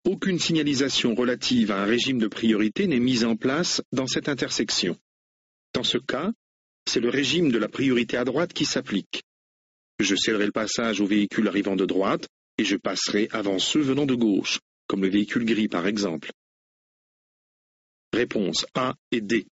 Aucune signalisation relative à un régime de priorité n'est mise en place dans cette intersection. Dans ce cas, c'est le régime de la priorité à droite qui s'applique. Je céderai le passage aux véhicules arrivant de droite et je passerai avant ceux venant de gauche, comme le véhicule gris par exemple. Réponse A et D.